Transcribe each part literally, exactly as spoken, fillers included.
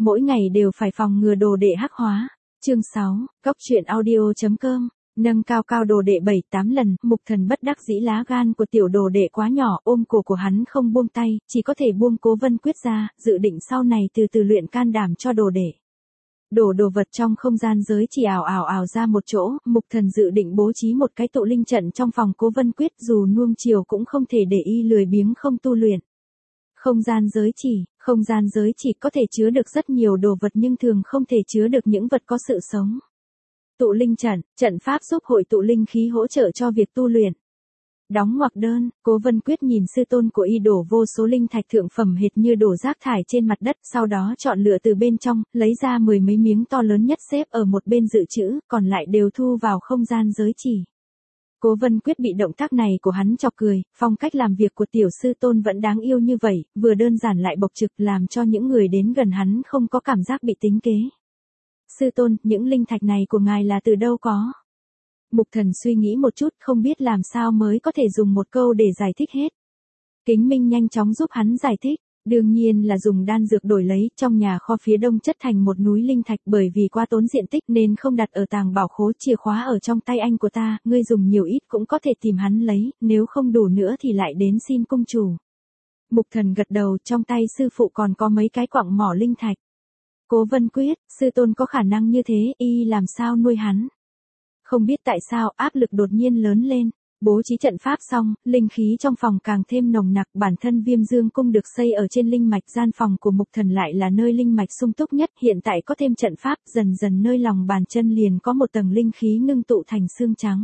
Mỗi ngày đều phải phòng ngừa đồ đệ hắc hóa. Chương sáu, Cốc truyện audio.com. Nâng cao cao đồ đệ bảy tám lần, Mục Thần bất đắc dĩ lá gan của tiểu đồ đệ quá nhỏ, ôm cổ của hắn không buông tay, chỉ có thể buông Cố Vân Quyết ra, dự định sau này từ từ luyện can đảm cho đồ đệ. Đổ đồ vật trong không gian giới chỉ ảo ảo ảo ra một chỗ, Mục Thần dự định bố trí một cái tụ linh trận trong phòng Cố Vân Quyết, dù nuông chiều cũng không thể để y lười biếng không tu luyện. Không gian giới chỉ, không gian giới chỉ có thể chứa được rất nhiều đồ vật nhưng thường không thể chứa được những vật có sự sống. Tụ linh trận, trận pháp giúp hội tụ linh khí hỗ trợ cho việc tu luyện. Đóng ngoặc đơn, Cố Vân Quyết nhìn sư tôn của y đổ vô số linh thạch thượng phẩm hệt như đổ rác thải trên mặt đất, sau đó chọn lựa từ bên trong, lấy ra mười mấy miếng to lớn nhất xếp ở một bên dự trữ, còn lại đều thu vào không gian giới chỉ. Cố Vân Quyết bị động tác này của hắn chọc cười, phong cách làm việc của tiểu sư tôn vẫn đáng yêu như vậy, vừa đơn giản lại bộc trực làm cho những người đến gần hắn không có cảm giác bị tính kế. Sư tôn, những linh thạch này của ngài là từ đâu có? Mục Thần suy nghĩ một chút không biết làm sao mới có thể dùng một câu để giải thích hết. Kính Minh nhanh chóng giúp hắn giải thích, đương nhiên là dùng đan dược đổi lấy, trong nhà kho phía đông chất thành một núi linh thạch bởi vì quá tốn diện tích nên không đặt ở tàng bảo khố, chìa khóa ở trong tay anh của ta, ngươi dùng nhiều ít cũng có thể tìm hắn lấy, nếu không đủ nữa thì lại đến xin cung chủ. Mục Thần gật đầu, trong tay sư phụ còn có mấy cái quặng mỏ linh thạch. Cố Vân Quyết, sư tôn có khả năng như thế, y làm sao nuôi hắn? Không biết tại sao áp lực đột nhiên lớn lên, bố trí trận pháp xong, linh khí trong phòng càng thêm nồng nặc, bản thân Viêm Dương cung được xây ở trên linh mạch, gian phòng của Mục Thần lại là nơi linh mạch sung túc nhất, hiện tại có thêm trận pháp, dần dần nơi lòng bàn chân liền có một tầng linh khí ngưng tụ thành xương trắng.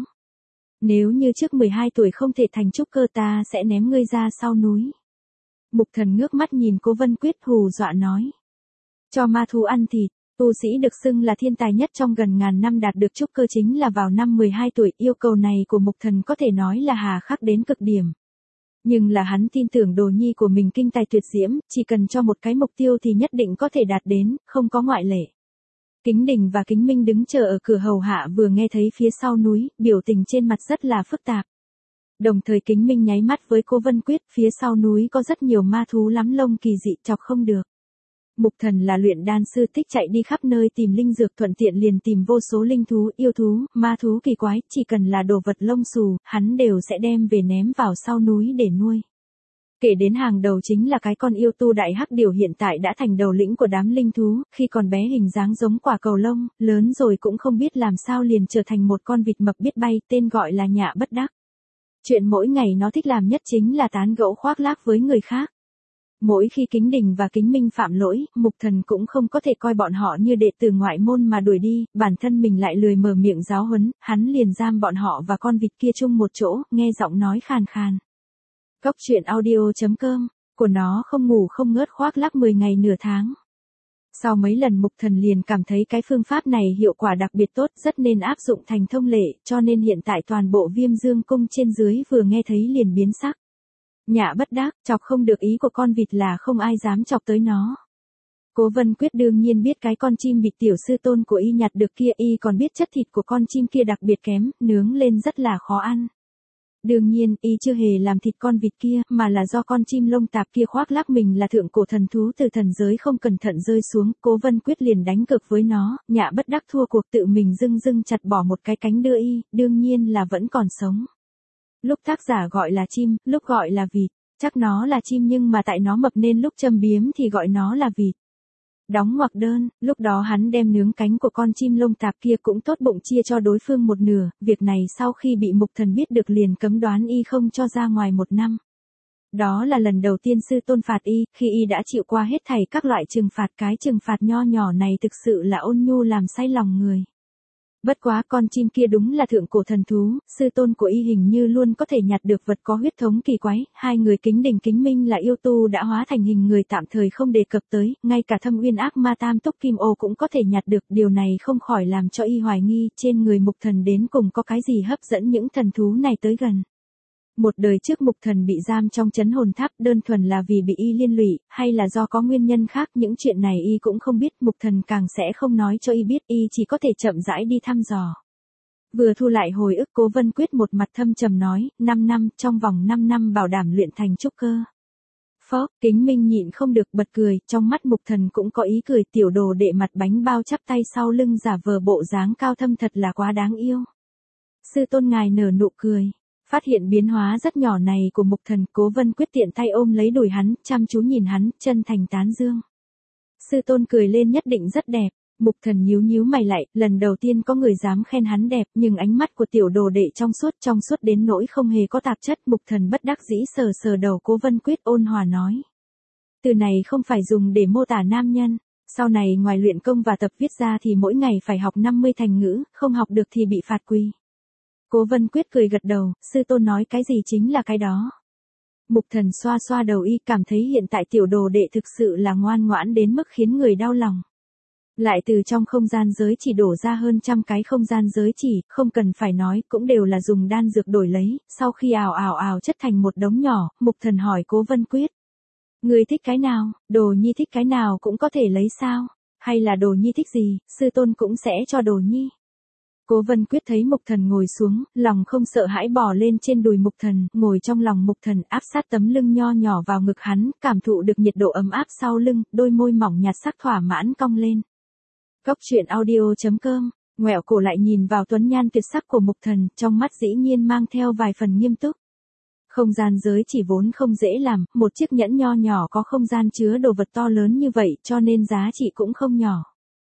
Nếu như trước mười hai tuổi không thể thành trúc cơ ta sẽ ném ngươi ra sau núi. Mục Thần ngước mắt nhìn Cố Vân Quyết hù dọa nói. Cho ma thú ăn thịt. Tu sĩ được xưng là thiên tài nhất trong gần ngàn năm đạt được trúc cơ chính là vào năm mười hai tuổi, yêu cầu này của Mục Thần có thể nói là hà khắc đến cực điểm. Nhưng là hắn tin tưởng đồ nhi của mình kinh tài tuyệt diễm, chỉ cần cho một cái mục tiêu thì nhất định có thể đạt đến, không có ngoại lệ. Kính Đình và Kính Minh đứng chờ ở cửa hầu hạ vừa nghe thấy phía sau núi, biểu tình trên mặt rất là phức tạp. Đồng thời Kính Minh nháy mắt với Cố Vân Quyết, phía sau núi có rất nhiều ma thú lắm lông kỳ dị chọc không được. Mục Thần là luyện đan sư thích chạy đi khắp nơi tìm linh dược, thuận tiện liền tìm vô số linh thú, yêu thú, ma thú kỳ quái, chỉ cần là đồ vật lông xù, hắn đều sẽ đem về ném vào sau núi để nuôi. Kể đến hàng đầu chính là cái con yêu tu đại hắc điểu hiện tại đã thành đầu lĩnh của đám linh thú, khi còn bé hình dáng giống quả cầu lông, lớn rồi cũng không biết làm sao liền trở thành một con vịt mập biết bay, tên gọi là Nhạ Bất Đắc. Chuyện mỗi ngày nó thích làm nhất chính là tán gẫu khoác lác với người khác. Mỗi khi Kính Đình và Kính Minh phạm lỗi, Mục Thần cũng không có thể coi bọn họ như đệ tử ngoại môn mà đuổi đi, bản thân mình lại lười mở miệng giáo huấn, hắn liền giam bọn họ và con vịt kia chung một chỗ, nghe giọng nói khàn khàn. Cốc truyện audio.com, của nó không ngủ không ngớt khoác lác mười ngày nửa tháng. Sau mấy lần Mục Thần liền cảm thấy cái phương pháp này hiệu quả đặc biệt tốt, rất nên áp dụng thành thông lệ, cho nên hiện tại toàn bộ Viêm Dương cung trên dưới vừa nghe thấy liền biến sắc. Nhạ Bất Đắc, chọc không được ý của con vịt là không ai dám chọc tới nó. Cố Vân Quyết đương nhiên biết cái con chim vịt tiểu sư tôn của y nhặt được kia, y còn biết chất thịt của con chim kia đặc biệt kém, nướng lên rất là khó ăn. Đương nhiên, y chưa hề làm thịt con vịt kia, mà là do con chim lông tạp kia khoác lác mình là thượng cổ thần thú từ thần giới không cẩn thận rơi xuống, Cố Vân Quyết liền đánh cược với nó, Nhạ Bất Đắc thua cuộc tự mình dưng dưng chặt bỏ một cái cánh đưa y, đương nhiên là vẫn còn sống. Lúc tác giả gọi là chim, lúc gọi là vịt, chắc nó là chim nhưng mà tại nó mập nên lúc châm biếm thì gọi nó là vịt. Đóng ngoặc đơn, lúc đó hắn đem nướng cánh của con chim lông tạp kia cũng tốt bụng chia cho đối phương một nửa, việc này sau khi bị Mục Thần biết được liền cấm đoán y không cho ra ngoài một năm. Đó là lần đầu tiên sư tôn phạt y, khi y đã chịu qua hết thảy các loại trừng phạt, cái trừng phạt nho nhỏ này thực sự là ôn nhu làm say lòng người. Bất quá con chim kia đúng là thượng cổ thần thú, sư tôn của y hình như luôn có thể nhặt được vật có huyết thống kỳ quái, hai người Kính Đình Kính Minh là yêu tu đã hóa thành hình người tạm thời không đề cập tới, ngay cả Thâm Uyên ác ma Tam Túc Kim Ô cũng có thể nhặt được, điều này không khỏi làm cho y hoài nghi trên người Mục Thần đến cùng có cái gì hấp dẫn những thần thú này tới gần. Một đời trước Mục Thần bị giam trong trấn hồn tháp đơn thuần là vì bị y liên lụy, hay là do có nguyên nhân khác, những chuyện này y cũng không biết, Mục Thần càng sẽ không nói cho y biết, y chỉ có thể chậm rãi đi thăm dò. Vừa thu lại hồi ức Cố Vân Quyết một mặt thâm trầm nói, năm năm, trong vòng năm năm bảo đảm luyện thành trúc cơ. Phó, Kính Minh nhịn không được bật cười, trong mắt Mục Thần cũng có ý cười, tiểu đồ đệ mặt bánh bao chắp tay sau lưng giả vờ bộ dáng cao thâm thật là quá đáng yêu. Sư tôn ngài nở nụ cười. Phát hiện biến hóa rất nhỏ này của Mục Thần, Cố Vân Quyết tiện tay ôm lấy đùi hắn, chăm chú nhìn hắn, chân thành tán dương. Sư tôn cười lên nhất định rất đẹp. Mục Thần nhíu nhíu mày lại, lần đầu tiên có người dám khen hắn đẹp, nhưng ánh mắt của tiểu đồ đệ trong suốt trong suốt đến nỗi không hề có tạp chất. Mục Thần bất đắc dĩ sờ sờ đầu Cố Vân Quyết, ôn hòa nói. Từ này không phải dùng để mô tả nam nhân, sau này ngoài luyện công và tập viết ra thì mỗi ngày phải học năm mươi thành ngữ, không học được thì bị phạt quy. Cố Vân Quyết cười gật đầu, sư tôn nói cái gì chính là cái đó. Mục Thần xoa xoa đầu y, cảm thấy hiện tại tiểu đồ đệ thực sự là ngoan ngoãn đến mức khiến người đau lòng. Lại từ trong không gian giới chỉ đổ ra hơn trăm cái không gian giới chỉ, không cần phải nói, cũng đều là dùng đan dược đổi lấy, sau khi ào ào ào chất thành một đống nhỏ, Mục Thần hỏi Cố Vân Quyết. Người thích cái nào, Đồ Nhi thích cái nào cũng có thể lấy sao, hay là Đồ Nhi thích gì, sư tôn cũng sẽ cho Đồ Nhi. Cố Vân Quyết thấy Mục Thần ngồi xuống, lòng không sợ hãi bò lên trên đùi Mục Thần, ngồi trong lòng Mục Thần, áp sát tấm lưng nho nhỏ vào ngực hắn, cảm thụ được nhiệt độ ấm áp sau lưng, đôi môi mỏng nhạt sắc thỏa mãn cong lên. Cốc truyện audio chấm com, ngoẹo cổ lại nhìn vào tuấn nhan tuyệt sắc của Mục Thần, trong mắt dĩ nhiên mang theo vài phần nghiêm túc. Không gian giới chỉ vốn không dễ làm, một chiếc nhẫn nho nhỏ có không gian chứa đồ vật to lớn như vậy, cho nên giá trị cũng không nhỏ.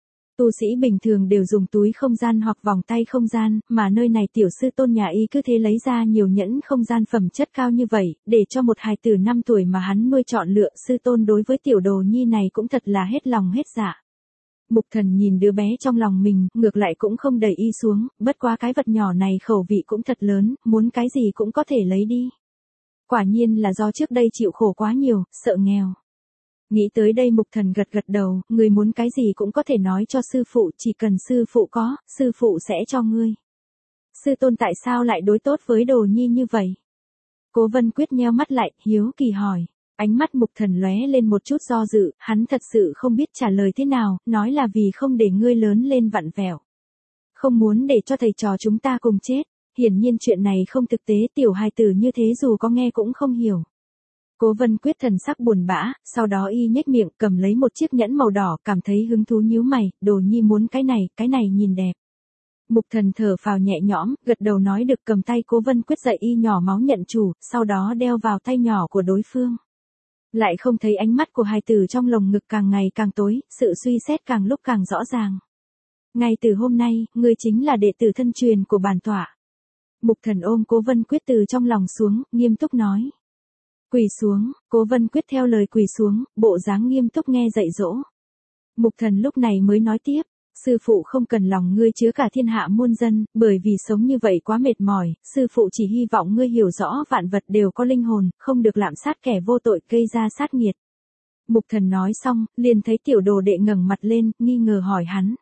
Tu sĩ bình thường đều dùng túi không gian hoặc vòng tay không gian, mà nơi này tiểu sư tôn nhà y cứ thế lấy ra nhiều nhẫn không gian phẩm chất cao như vậy, để cho một hài tử năm tuổi mà hắn nuôi chọn lựa. Sư tôn đối với tiểu đồ nhi này cũng thật là hết lòng hết dạ. Mục Thần nhìn đứa bé trong lòng mình, ngược lại cũng không đẩy y xuống, bất quá cái vật nhỏ này khẩu vị cũng thật lớn, muốn cái gì cũng có thể lấy đi. Quả nhiên là do trước đây chịu khổ quá nhiều, sợ nghèo. Nghĩ tới đây Mục Thần gật gật đầu, người muốn cái gì cũng có thể nói cho sư phụ, chỉ cần sư phụ có, sư phụ sẽ cho ngươi. Sư tôn tại sao lại đối tốt với Đồ Nhi như vậy? Cố Vân Quyết nheo mắt lại, hiếu kỳ hỏi. Ánh mắt Mục Thần lóe lên một chút do dự, hắn thật sự không biết trả lời thế nào, nói là vì không để ngươi lớn lên vặn vẹo. Không muốn để cho thầy trò chúng ta cùng chết, hiển nhiên chuyện này không thực tế, tiểu hài tử như thế dù có nghe cũng không hiểu. Cố Vân Quyết thần sắc buồn bã, sau đó y nhếch miệng cầm lấy một chiếc nhẫn màu đỏ, cảm thấy hứng thú nhíu mày, Đồ Nhi muốn cái này, cái này nhìn đẹp. Mục Thần thở phào nhẹ nhõm, gật đầu nói được, cầm tay Cố Vân Quyết dạy y nhỏ máu nhận chủ, sau đó đeo vào tay nhỏ của đối phương. Lại không thấy ánh mắt của hài tử trong lồng ngực càng ngày càng tối, sự suy xét càng lúc càng rõ ràng. Ngay từ hôm nay, ngươi chính là đệ tử thân truyền của bản tọa. Mục Thần ôm Cố Vân Quyết từ trong lòng xuống, nghiêm túc nói. Quỳ xuống, Cố Vân Quyết theo lời quỳ xuống, bộ dáng nghiêm túc nghe dạy dỗ. Mục Thần lúc này mới nói tiếp, sư phụ không cần lòng ngươi chứa cả thiên hạ muôn dân, bởi vì sống như vậy quá mệt mỏi, sư phụ chỉ hy vọng ngươi hiểu rõ vạn vật đều có linh hồn, không được lạm sát kẻ vô tội gây ra sát nghiệt. Mục Thần nói xong, liền thấy tiểu đồ đệ ngẩng mặt lên, nghi ngờ hỏi hắn.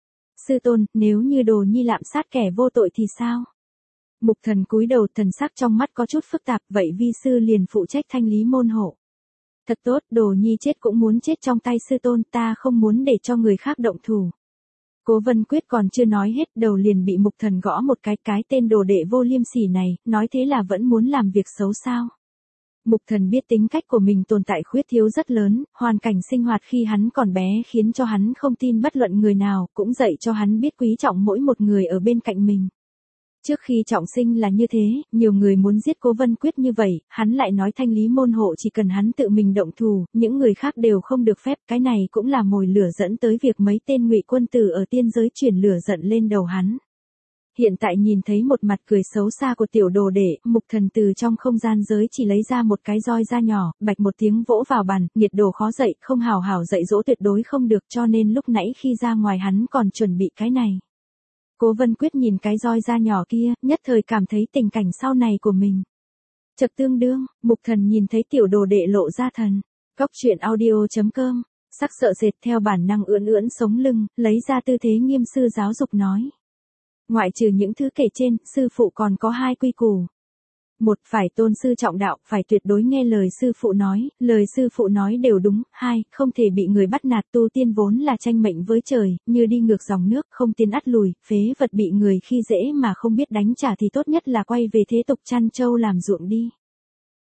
Sư tôn, nếu như Đồ Nhi lạm sát kẻ vô tội thì sao? Mục Thần cúi đầu, thần sắc trong mắt có chút phức tạp, vậy vi sư liền phụ trách thanh lý môn hộ. Thật tốt, Đồ Nhi chết cũng muốn chết trong tay sư tôn, ta không muốn để cho người khác động thủ. Cố Vân Quyết còn chưa nói hết, đầu liền bị Mục Thần gõ một cái, cái tên đồ đệ vô liêm sỉ này, nói thế là vẫn muốn làm việc xấu sao. Mục Thần biết tính cách của mình tồn tại khuyết thiếu rất lớn, hoàn cảnh sinh hoạt khi hắn còn bé khiến cho hắn không tin bất luận người nào, cũng dạy cho hắn biết quý trọng mỗi một người ở bên cạnh mình. Trước khi trọng sinh là như thế, nhiều người muốn giết Cố Vân Quyết như vậy, hắn lại nói thanh lý môn hộ chỉ cần hắn tự mình động thủ, những người khác đều không được phép, cái này cũng là mồi lửa dẫn tới việc mấy tên ngụy quân tử ở tiên giới chuyển lửa giận lên đầu hắn. Hiện tại nhìn thấy một mặt cười xấu xa của tiểu đồ đệ, Mục Thần từ trong không gian giới chỉ lấy ra một cái roi da nhỏ, bạch một tiếng vỗ vào bàn, nhiệt đồ khó dậy, không hào hào dạy dỗ tuyệt đối không được, cho nên lúc nãy khi ra ngoài hắn còn chuẩn bị cái này. Cố Vân Quyết nhìn cái roi da nhỏ kia, nhất thời cảm thấy tình cảnh sau này của mình. Chật tương đương, Mục Thần nhìn thấy tiểu đồ đệ lộ ra thần. Cốc truyện audio chấm com, sắc sợ sệt theo bản năng ưỡn ưỡn sống lưng, lấy ra tư thế nghiêm sư giáo dục nói. Ngoại trừ những thứ kể trên, sư phụ còn có hai quy củ. Một, phải tôn sư trọng đạo, phải tuyệt đối nghe lời sư phụ nói, lời sư phụ nói đều đúng. Hai, không thể bị người bắt nạt, tu tiên vốn là tranh mệnh với trời, như đi ngược dòng nước, không tiến ắt lùi, phế vật bị người khi dễ mà không biết đánh trả thì tốt nhất là quay về thế tục chăn trâu làm ruộng đi.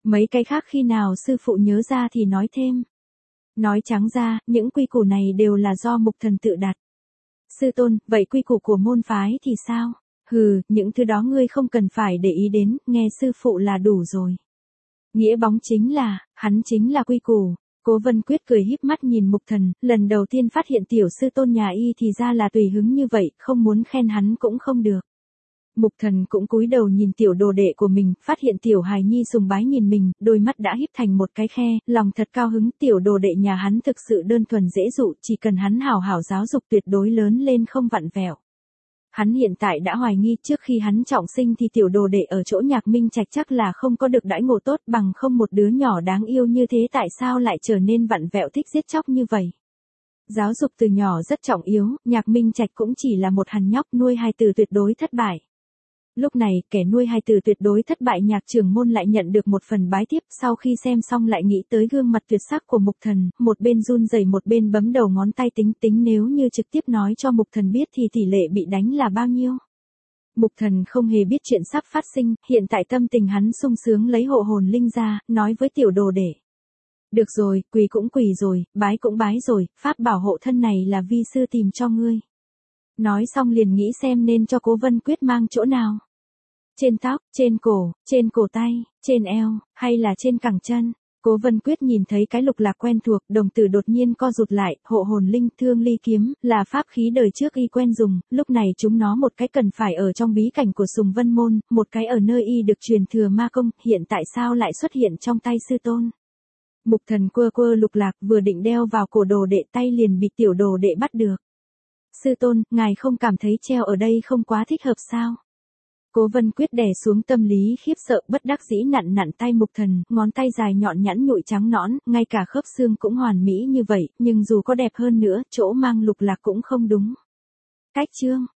Mấy cái khác khi nào sư phụ nhớ ra thì nói thêm. Nói trắng ra, những quy củ này đều là do Mục Thần tự đặt. Sư tôn, vậy quy củ của môn phái thì sao? Hừ, những thứ đó ngươi không cần phải để ý đến, nghe sư phụ là đủ rồi. Nghĩa bóng chính là, hắn chính là quy củ. Cố Vân Quyết cười híp mắt nhìn Mục Thần, lần đầu tiên phát hiện tiểu sư tôn nhà y thì ra là tùy hứng như vậy, không muốn khen hắn cũng không được. Mục Thần cũng cúi đầu nhìn tiểu đồ đệ của mình, phát hiện tiểu hài nhi sùng bái nhìn mình, đôi mắt đã híp thành một cái khe, lòng thật cao hứng, tiểu đồ đệ nhà hắn thực sự đơn thuần dễ dụ, chỉ cần hắn hảo hảo giáo dục tuyệt đối lớn lên không vặn vẹo. Hắn hiện tại đã hoài nghi trước khi hắn trọng sinh thì tiểu đồ đệ ở chỗ Nhạc Minh Trạch chắc là không có được đãi ngộ tốt bằng không một đứa nhỏ đáng yêu như thế tại sao lại trở nên vặn vẹo thích giết chóc như vậy. Giáo dục từ nhỏ rất trọng yếu, Nhạc Minh Trạch cũng chỉ là một hàn nhóc nuôi hài tử tuyệt đối thất bại. Lúc này, kẻ nuôi hài tử tuyệt đối thất bại Nhạc trưởng môn lại nhận được một phần bái tiếp, sau khi xem xong lại nghĩ tới gương mặt tuyệt sắc của Mục Thần, một bên run rẩy một bên bấm đầu ngón tay tính tính nếu như trực tiếp nói cho Mục Thần biết thì tỷ lệ bị đánh là bao nhiêu. Mục Thần không hề biết chuyện sắp phát sinh, hiện tại tâm tình hắn sung sướng lấy hộ hồn linh ra, nói với tiểu đồ đệ. Được rồi, quỳ cũng quỳ rồi, bái cũng bái rồi, pháp bảo hộ thân này là vi sư tìm cho ngươi. Nói xong liền nghĩ xem nên cho Cố Vân Quyết mang chỗ nào. Trên tóc, trên cổ, trên cổ tay, trên eo, hay là trên cẳng chân. Cố Vân Quyết nhìn thấy cái lục lạc quen thuộc, đồng tử đột nhiên co rụt lại, hộ hồn linh thương ly kiếm, là pháp khí đời trước y quen dùng, lúc này chúng nó một cái cần phải ở trong bí cảnh của Sùng Vân Môn, một cái ở nơi y được truyền thừa ma công, hiện tại sao lại xuất hiện trong tay sư tôn. Mục Thần quơ quơ lục lạc vừa định đeo vào cổ đồ đệ tay liền bị tiểu đồ đệ bắt được. Sư tôn, ngài không cảm thấy treo ở đây không quá thích hợp sao? Cố Vân Quyết đè xuống tâm lý khiếp sợ bất đắc dĩ nặn nặn tay Mục Thần, ngón tay dài nhọn nhẵn nhụi trắng nõn, ngay cả khớp xương cũng hoàn mỹ như vậy, nhưng dù có đẹp hơn nữa, chỗ mang lục lạc cũng không đúng. Cách chương